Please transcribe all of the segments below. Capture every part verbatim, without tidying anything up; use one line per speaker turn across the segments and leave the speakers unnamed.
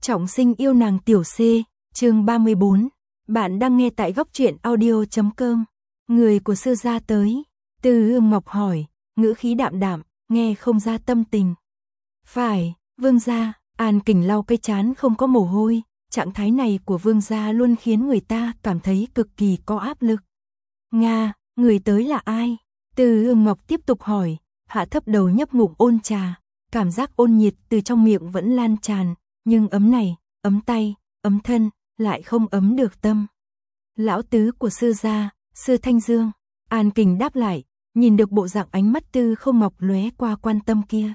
Trọng sinh yêu nàng tiểu C, chương ba mươi bốn. Bạn đang nghe tại góc truyện audio chấm com. Người của sư gia tới. Từ Ương Ngọc hỏi, ngữ khí đạm đạm, nghe không ra tâm tình. Phải, vương gia. An Kình lau cái trán không có mồ hôi. Trạng thái này của vương gia luôn khiến người ta cảm thấy cực kỳ có áp lực. Nga, người tới là ai? Từ Ương Ngọc tiếp tục hỏi, hạ thấp đầu nhấp ngụm ôn trà. Cảm giác ôn nhiệt từ trong miệng vẫn lan tràn, nhưng ấm này, ấm tay, ấm thân, lại không ấm được tâm. Lão tứ của sư gia, sư Thanh Dương. An Kình đáp lại, nhìn được bộ dạng ánh mắt Tư Không Mộc lóe qua quan tâm kia.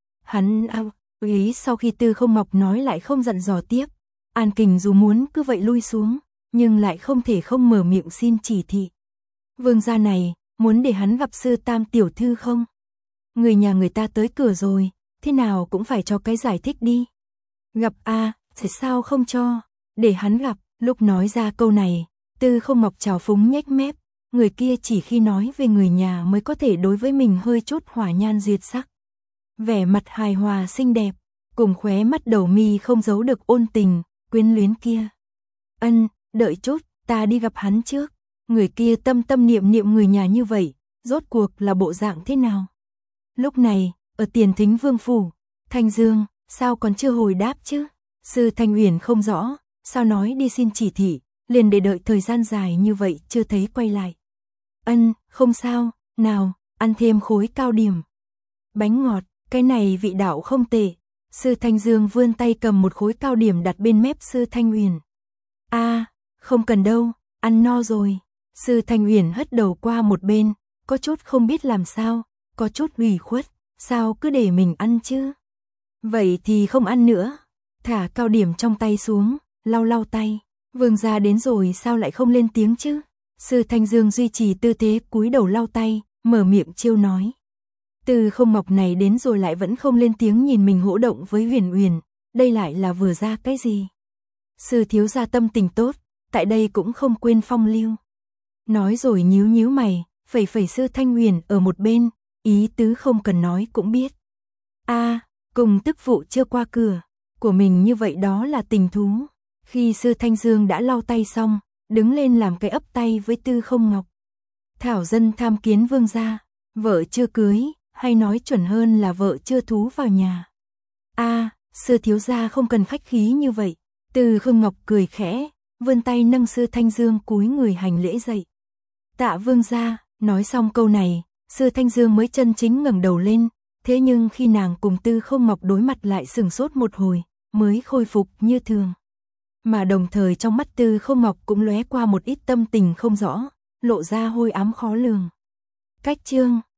Hắn ao, ý sau khi Tư Không Mộc nói lại không dặn dò tiếp. An Kình dù muốn cứ vậy lui xuống, nhưng lại không thể không mở miệng xin chỉ thị. Vương gia này, muốn để hắn gặp sư Tam tiểu thư không? Người nhà người ta tới cửa rồi, thế nào cũng phải cho cái giải thích đi. Gặp a, à, sao không cho, để hắn gặp. Lúc nói ra câu này, Tư Không Mộc trào phúng nhếch mép, người kia chỉ khi nói về người nhà mới có thể đối với mình hơi chút hỏa nhan duyệt sắc. Vẻ mặt hài hòa xinh đẹp, cùng khóe mắt đầu mi không giấu được ôn tình, quyến luyến kia. Ân, đợi chút, ta đi gặp hắn trước. Người kia tâm tâm niệm niệm người nhà như vậy, rốt cuộc là bộ dạng thế nào? Lúc này, ở Tiền Thính Vương phủ, Thanh Dương, sao còn chưa hồi đáp chứ? Sư Thanh Uyển không rõ, sao nói đi xin chỉ thị, liền để đợi thời gian dài như vậy chưa thấy quay lại. Ân, không sao, nào, ăn thêm khối cao điểm. Bánh ngọt, cái này vị đạo không tệ. Sư Thanh Dương vươn tay cầm một khối cao điểm đặt bên mép Sư Thanh Uyển. A, à, không cần đâu, ăn no rồi. Sư Thanh Uyển hất đầu qua một bên, có chút không biết làm sao, có chút ủy khuất, sao cứ để mình ăn chứ? Vậy thì không ăn nữa. Thả cao điểm trong tay xuống, lau lau tay. Vương gia đến rồi sao lại không lên tiếng chứ? Sư Thanh Dương duy trì tư thế cúi đầu lau tay, mở miệng trêu nói. Tư Không Mộc này đến rồi lại vẫn không lên tiếng nhìn mình hỗ động với Huyền Uyển, đây lại là vừa ra cái gì? Sư thiếu gia tâm tình tốt, tại đây cũng không quên phong lưu. Nói rồi nhíu nhíu mày, phẩy phẩy Sư Thanh Uyển ở một bên, ý tứ không cần nói cũng biết. A, à, cùng tức phụ chưa qua cửa, của mình như vậy đó là tình thú. Khi Sư Thanh Dương đã lau tay xong, đứng lên làm cái ấp tay với Tư Không Ngọc. Thảo dân tham kiến vương gia, vợ chưa cưới, hay nói chuẩn hơn là vợ chưa thú vào nhà. A, à, Sư thiếu gia không cần khách khí như vậy. Tư Không Ngọc cười khẽ, vươn tay nâng Sư Thanh Dương cúi người hành lễ dậy. Tạ vương gia, nói xong câu này, Sư Thanh Dương mới chân chính ngẩng đầu lên, thế nhưng khi nàng cùng Tư Không Mộc đối mặt lại sừng sốt một hồi, mới khôi phục như thường. Mà đồng thời trong mắt Tư Không Mộc cũng lóe qua một ít tâm tình không rõ, lộ ra hôi ám khó lường. Cách chương